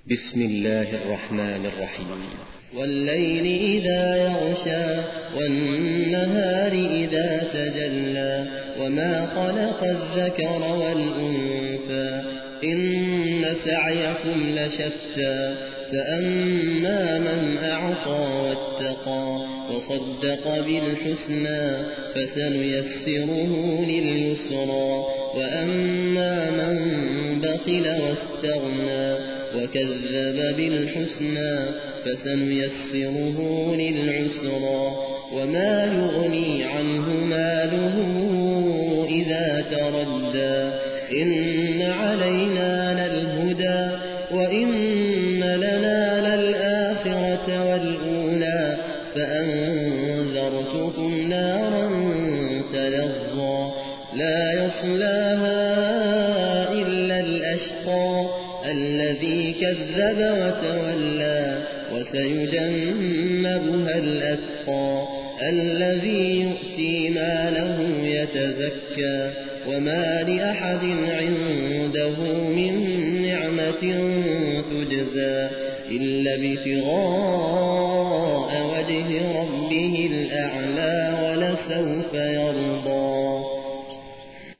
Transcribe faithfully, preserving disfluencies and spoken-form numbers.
بسم الله الرحمن الرحيم. والليل إذا يغشى والنهار إذا تجلى وما خلق الذكر والأنثى إن سعيكم لشتى فأما من أعطى واتقى وصدق بالحسنى فسنيسره لليسرى وأما من بخل واستغنى وكذب بالحسنى فسنيسره للعسرى وما يغني عنه ماله إذا تردى إن علينا للهدى وإن لنا للآخرة والأولى فأنذرتكم نارا تلظى لا يصلاها إلا الأشقى الذي كذب وتولى وسيجنبها الأتقى الذي يؤتي ماله يتزكى وما لأحد عنده من نعمة تجزى إلا ابتغاء وجه ربه الأعلى ولسوف يرضى.